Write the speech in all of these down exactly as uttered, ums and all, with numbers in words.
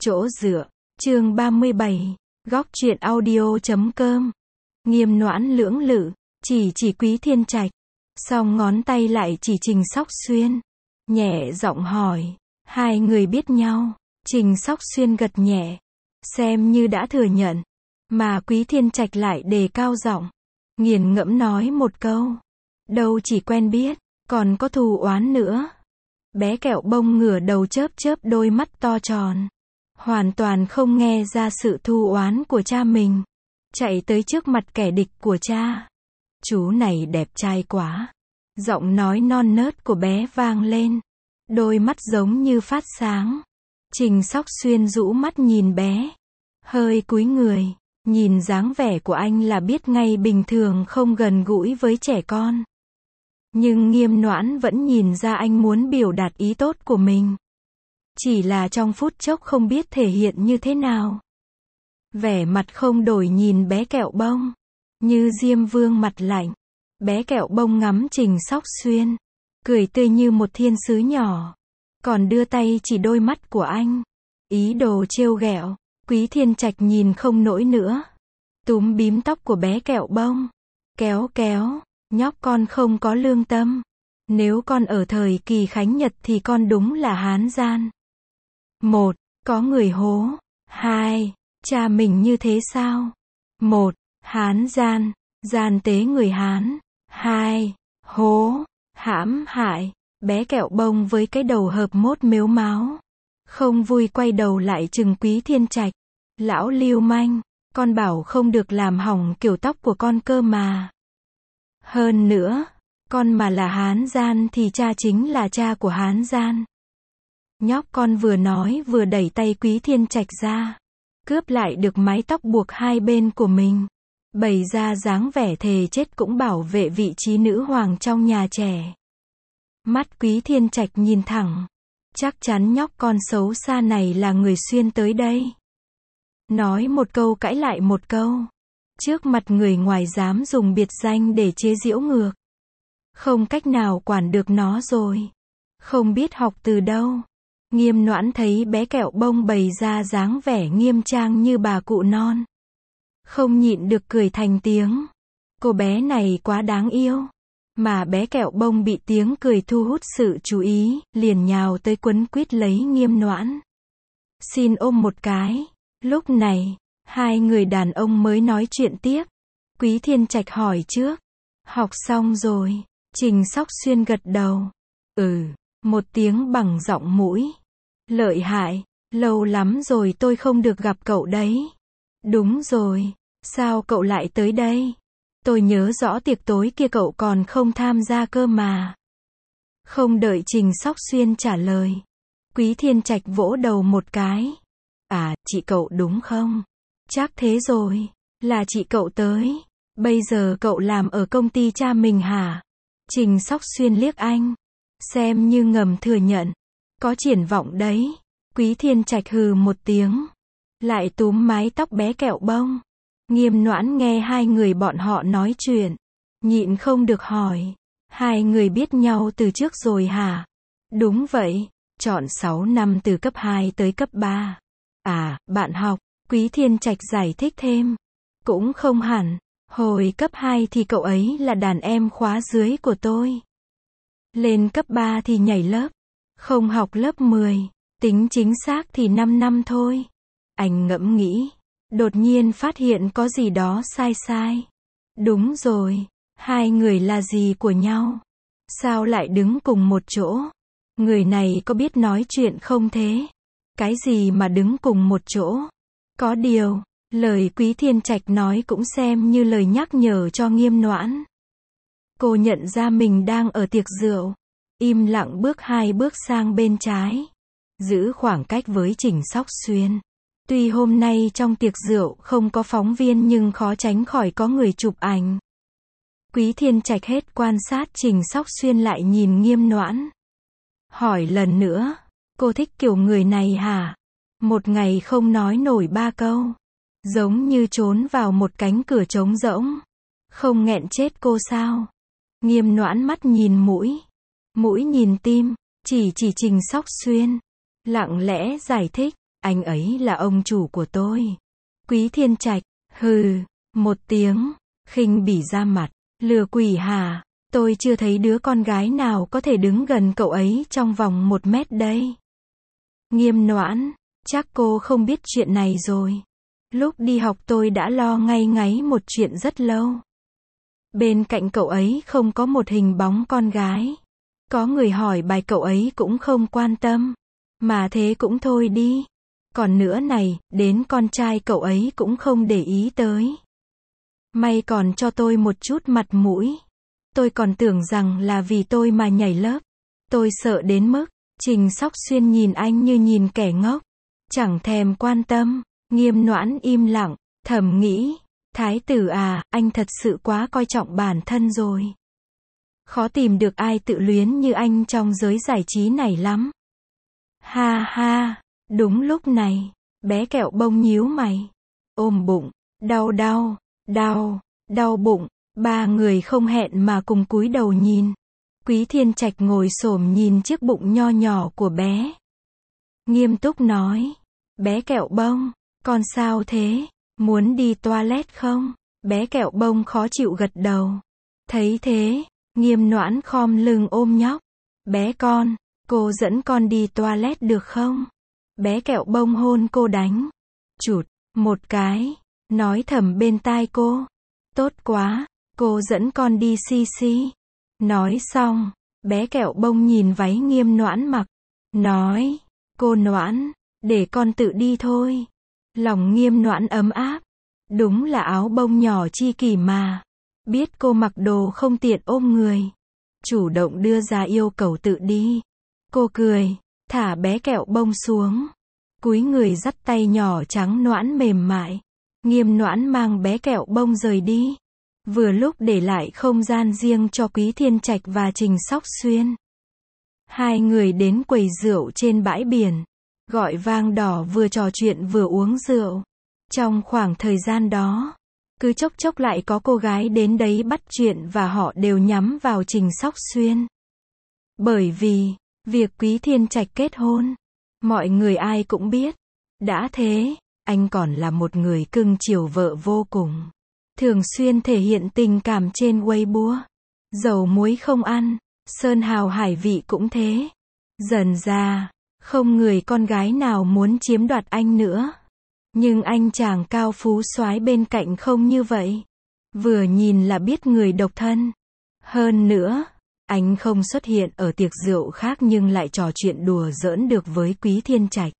Chỗ dựa, chương ba mươi bảy, góc truyện audio chấm com. Nghiêm Noãn lưỡng lự, chỉ chỉ Quý Thiên Trạch, song ngón tay lại chỉ Trình Sóc Xuyên, nhẹ giọng hỏi, hai người biết nhau? Trình Sóc Xuyên gật nhẹ, xem như đã thừa nhận, mà Quý Thiên Trạch lại đề cao giọng, nghiền ngẫm nói một câu, đâu chỉ quen biết, còn có thù oán nữa. Bé Kẹo Bông ngửa đầu chớp chớp đôi mắt to tròn, hoàn toàn không nghe ra sự thù oán của cha mình, chạy tới trước mặt kẻ địch của cha. Chú này đẹp trai quá. Giọng nói non nớt của bé vang lên, đôi mắt giống như phát sáng. Trình Sóc Xuyên rũ mắt nhìn bé, hơi cúi người, nhìn dáng vẻ của anh là biết ngay bình thường không gần gũi với trẻ con. Nhưng Nghiêm Noãn vẫn nhìn ra anh muốn biểu đạt ý tốt của mình. Chỉ là trong phút chốc không biết thể hiện như thế nào. Vẻ mặt không đổi nhìn bé Kẹo Bông, như Diêm Vương mặt lạnh. Bé Kẹo Bông ngắm Trình Sóc Xuyên, cười tươi như một thiên sứ nhỏ, còn đưa tay chỉ đôi mắt của anh, ý đồ trêu ghẹo. Quý Thiên Trạch nhìn không nổi nữa, túm bím tóc của bé Kẹo Bông, kéo kéo, nhóc con không có lương tâm. Nếu con ở thời kỳ khánh nhật thì con đúng là hán gian. Một, có người hố. Hai, cha mình như thế sao? Một, hán gian, gian tế người Hán. Hai, hố, hãm hại. Bé Kẹo Bông với cái đầu hợp mốt mếu máo, không vui quay đầu lại chừng Quý Thiên Trạch. Lão lưu manh, con bảo không được làm hỏng kiểu tóc của con cơ mà. Hơn nữa, con mà là hán gian thì cha chính là cha của hán gian. Nhóc con vừa nói vừa đẩy tay Quý Thiên Trạch ra, cướp lại được mái tóc buộc hai bên của mình, bày ra dáng vẻ thề chết cũng bảo vệ vị trí nữ hoàng trong nhà trẻ. Mắt Quý Thiên Trạch nhìn thẳng, chắc chắn nhóc con xấu xa này là người xuyên tới đây. Nói một câu cãi lại một câu, trước mặt người ngoài dám dùng biệt danh để chế giễu ngược. Không cách nào quản được nó rồi. Không biết học từ đâu. Nghiêm Noãn thấy bé Kẹo Bông bày ra dáng vẻ nghiêm trang như bà cụ non, không nhịn được cười thành tiếng. Cô bé này quá đáng yêu. Mà bé Kẹo Bông bị tiếng cười thu hút sự chú ý, liền nhào tới quấn quýt lấy Nghiêm Noãn. Xin ôm một cái. Lúc này, hai người đàn ông mới nói chuyện tiếp. Quý Thiên Trạch hỏi trước. Học xong rồi. Trình Sóc Xuyên gật đầu. Ừ, một tiếng bằng giọng mũi. Lợi hại, lâu lắm rồi tôi không được gặp cậu đấy. Đúng rồi, sao cậu lại tới đây? Tôi nhớ rõ tiệc tối kia cậu còn không tham gia cơ mà. Không đợi Trình Sóc Xuyên trả lời, Quý Thiên Trạch vỗ đầu một cái. À, chị cậu đúng không? Chắc thế rồi, là chị cậu tới. Bây giờ cậu làm ở công ty cha mình hả? Trình Sóc Xuyên liếc anh, xem như ngầm thừa nhận. Có triển vọng đấy. Quý Thiên Trạch hừ một tiếng, lại túm mái tóc bé Kẹo Bông. Nghiêm Noãn nghe hai người bọn họ nói chuyện, nhịn không được hỏi, hai người biết nhau từ trước rồi hả? Đúng vậy, chọn sáu năm từ cấp hai tới cấp ba. À, bạn học, Quý Thiên Trạch giải thích thêm. Cũng không hẳn, hồi cấp hai thì cậu ấy là đàn em khóa dưới của tôi. Lên cấp ba thì nhảy lớp, không học lớp mười, tính chính xác thì năm năm thôi. Anh ngẫm nghĩ, đột nhiên phát hiện có gì đó sai sai. Đúng rồi, hai người là gì của nhau? Sao lại đứng cùng một chỗ? Người này có biết nói chuyện không thế? Cái gì mà đứng cùng một chỗ? Có điều, lời Quý Thiên Trạch nói cũng xem như lời nhắc nhở cho Nghiêm Noãn. Cô nhận ra mình đang ở tiệc rượu, im lặng bước hai bước sang bên trái, giữ khoảng cách với Trình Sóc Xuyên. Tuy hôm nay trong tiệc rượu không có phóng viên nhưng khó tránh khỏi có người chụp ảnh. Quý Thiên Trạch hết quan sát Trình Sóc Xuyên lại nhìn Nghiêm Noãn. Hỏi lần nữa, cô thích kiểu người này hả? Một ngày không nói nổi ba câu, giống như trốn vào một cánh cửa trống rỗng. Không nghẹn chết cô sao? Nghiêm Noãn mắt nhìn mũi, mũi nhìn tim, chỉ chỉ Trình Sóc Xuyên, lặng lẽ giải thích. Anh ấy là ông chủ của tôi. Quý Thiên Trạch, hừ, một tiếng, khinh bỉ ra mặt, lừa quỷ hả? Tôi chưa thấy đứa con gái nào có thể đứng gần cậu ấy trong vòng một mét đây. Nghiêm Noãn, chắc cô không biết chuyện này rồi. Lúc đi học tôi đã lo ngay ngáy một chuyện rất lâu. Bên cạnh cậu ấy không có một hình bóng con gái. Có người hỏi bài cậu ấy cũng không quan tâm. Mà thế cũng thôi đi. Còn nữa này, đến con trai cậu ấy cũng không để ý tới. May còn cho tôi một chút mặt mũi. Tôi còn tưởng rằng là vì tôi mà nhảy lớp. Tôi sợ đến mức, Trình Sóc Xuyên nhìn anh như nhìn kẻ ngốc. Chẳng thèm quan tâm. Nghiêm Noãn im lặng, thầm nghĩ. Thái tử à, anh thật sự quá coi trọng bản thân rồi. Khó tìm được ai tự luyến như anh trong giới giải trí này lắm. Ha ha, đúng lúc này, bé Kẹo Bông nhíu mày. Ôm bụng, đau đau, đau, đau bụng. Ba người không hẹn mà cùng cúi đầu nhìn. Quý Thiên Trạch ngồi xổm nhìn chiếc bụng nho nhỏ của bé. Nghiêm túc nói. Bé Kẹo Bông, con sao thế? Muốn đi toilet không? Bé Kẹo Bông khó chịu gật đầu. Thấy thế, Nghiêm Noãn khom lưng ôm nhóc. Bé con, cô dẫn con đi toilet được không? Bé Kẹo Bông hôn cô đánh. Chụt, một cái. Nói thầm bên tai cô. Tốt quá, cô dẫn con đi xi xi. Nói xong, bé Kẹo Bông nhìn váy Nghiêm Noãn mặc. Nói, cô Noãn, để con tự đi thôi. Lòng Nghiêm Noãn ấm áp. Đúng là áo bông nhỏ chi kỷ mà. Biết cô mặc đồ không tiện ôm người. Chủ động đưa ra yêu cầu tự đi. Cô cười, thả bé Kẹo Bông xuống. Cúi người dắt tay nhỏ trắng Noãn mềm mại. Nghiêm Noãn mang bé Kẹo Bông rời đi. Vừa lúc để lại không gian riêng cho Quý Thiên Trạch và Trình Sóc Xuyên. Hai người đến quầy rượu trên bãi biển. Gọi vang đỏ vừa trò chuyện vừa uống rượu. Trong khoảng thời gian đó, cứ chốc chốc lại có cô gái đến đấy bắt chuyện và họ đều nhắm vào Trình Sóc Xuyên. Bởi vì, việc Quý Thiên Trạch kết hôn, mọi người ai cũng biết. Đã thế, anh còn là một người cưng chiều vợ vô cùng. Thường xuyên thể hiện tình cảm trên Weibo. Dầu muối không ăn, sơn hào hải vị cũng thế. Dần ra, không người con gái nào muốn chiếm đoạt anh nữa. Nhưng anh chàng cao phú soái bên cạnh không như vậy. Vừa nhìn là biết người độc thân. Hơn nữa, anh không xuất hiện ở tiệc rượu khác nhưng lại trò chuyện đùa giỡn được với Quý Thiên Trạch.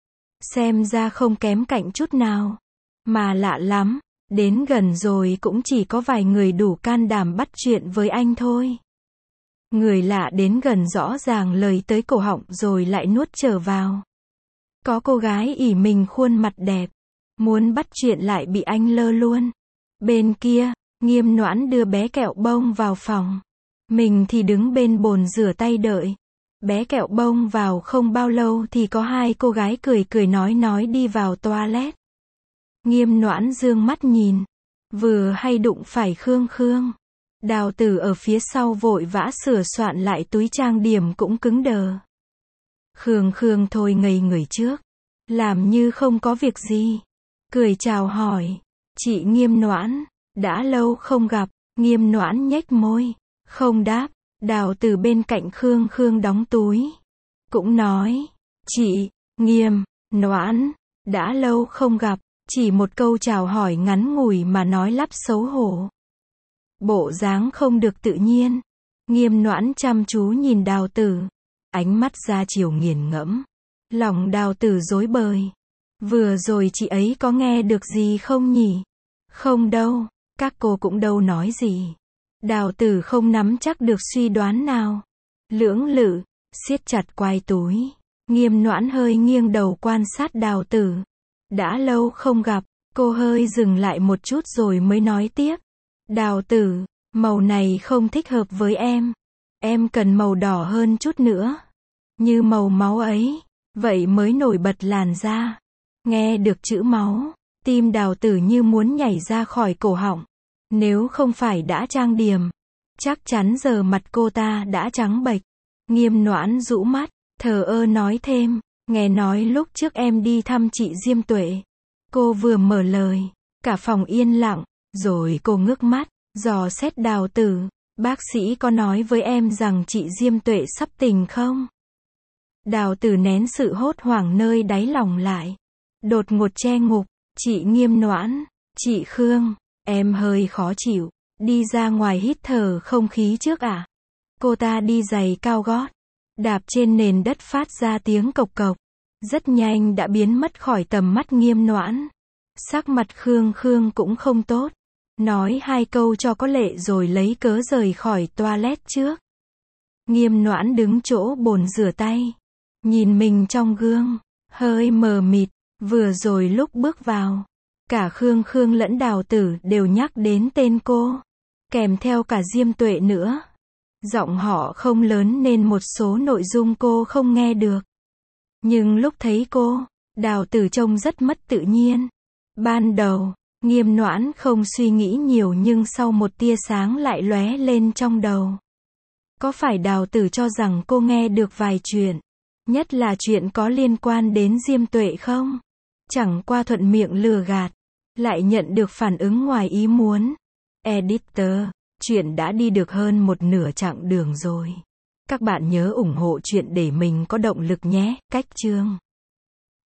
Xem ra không kém cạnh chút nào. Mà lạ lắm, đến gần rồi cũng chỉ có vài người đủ can đảm bắt chuyện với anh thôi. Người lạ đến gần rõ ràng lời tới cổ họng rồi lại nuốt trở vào. Có cô gái ỷ mình khuôn mặt đẹp, muốn bắt chuyện lại bị anh lơ luôn. Bên kia, Nghiêm Noãn đưa bé Kẹo Bông vào phòng. Mình thì đứng bên bồn rửa tay đợi. Bé Kẹo Bông vào không bao lâu thì có hai cô gái cười cười nói nói đi vào toilet. Nghiêm Noãn dương mắt nhìn. Vừa hay đụng phải Khương Khương. Đào Tử ở phía sau vội vã sửa soạn lại túi trang điểm cũng cứng đờ. Khương Khương thôi ngây người trước. Làm như không có việc gì. Cười chào hỏi. Chị Nghiêm Noãn. Đã lâu không gặp. Nghiêm Noãn nhếch môi. Không đáp. Đào Tử bên cạnh Khương Khương đóng túi. Cũng nói. Chị, Nghiêm, Noãn. Đã lâu không gặp. Chỉ một câu chào hỏi ngắn ngủi mà nói lắp xấu hổ. Bộ dáng không được tự nhiên. Nghiêm Noãn chăm chú nhìn Đào Tử. Ánh mắt ra chiều nghiền ngẫm. Lòng Đào Tử rối bời. Vừa rồi chị ấy có nghe được gì không nhỉ? Không đâu, các cô cũng đâu nói gì. Đào Tử không nắm chắc được suy đoán nào. Lưỡng lự, siết chặt quai túi. Nghiêm Noãn hơi nghiêng đầu quan sát Đào Tử. Đã lâu không gặp, cô hơi dừng lại một chút rồi mới nói tiếp. Đào Tử, màu này không thích hợp với em. Em cần màu đỏ hơn chút nữa. Như màu máu ấy, vậy mới nổi bật làn da. Nghe được chữ máu, tim Đào Tử như muốn nhảy ra khỏi cổ họng. Nếu không phải đã trang điểm, chắc chắn giờ mặt cô ta đã trắng bệch. Nghiêm Noãn rũ mắt, thờ ơ nói thêm. Nghe nói lúc trước em đi thăm chị Diêm Tuệ. Cô vừa mở lời, cả phòng yên lặng, rồi cô ngước mắt, dò xét Đào Tử. Bác sĩ có nói với em rằng chị Diêm Tuệ sắp tỉnh không? Đào Tử nén sự hốt hoảng nơi đáy lòng lại. Đột ngột che ngục, chị Nghiêm Noãn, chị Khương, em hơi khó chịu, đi ra ngoài hít thở không khí trước ạ. À? Cô ta đi giày cao gót, đạp trên nền đất phát ra tiếng cộc cộc. Rất nhanh đã biến mất khỏi tầm mắt Nghiêm Noãn. Sắc mặt Khương Khương cũng không tốt. Nói hai câu cho có lệ rồi lấy cớ rời khỏi toilet trước. Nghiêm Noãn đứng chỗ bồn rửa tay. Nhìn mình trong gương, hơi mờ mịt. Vừa rồi lúc bước vào, cả Khương Khương lẫn Đào Tử đều nhắc đến tên cô. Kèm theo cả Diêm Tuệ nữa. Giọng họ không lớn nên một số nội dung cô không nghe được. Nhưng lúc thấy cô, Đào Tử trông rất mất tự nhiên. Ban đầu, Nghiêm Noãn không suy nghĩ nhiều nhưng sau một tia sáng lại lóe lên trong đầu. Có phải Đào Tử cho rằng cô nghe được vài chuyện, nhất là chuyện có liên quan đến Diêm Tuệ không? Chẳng qua thuận miệng lừa gạt, lại nhận được phản ứng ngoài ý muốn. Editor, chuyện đã đi được hơn một nửa chặng đường rồi. Các bạn nhớ ủng hộ chuyện để mình có động lực nhé. Cách chương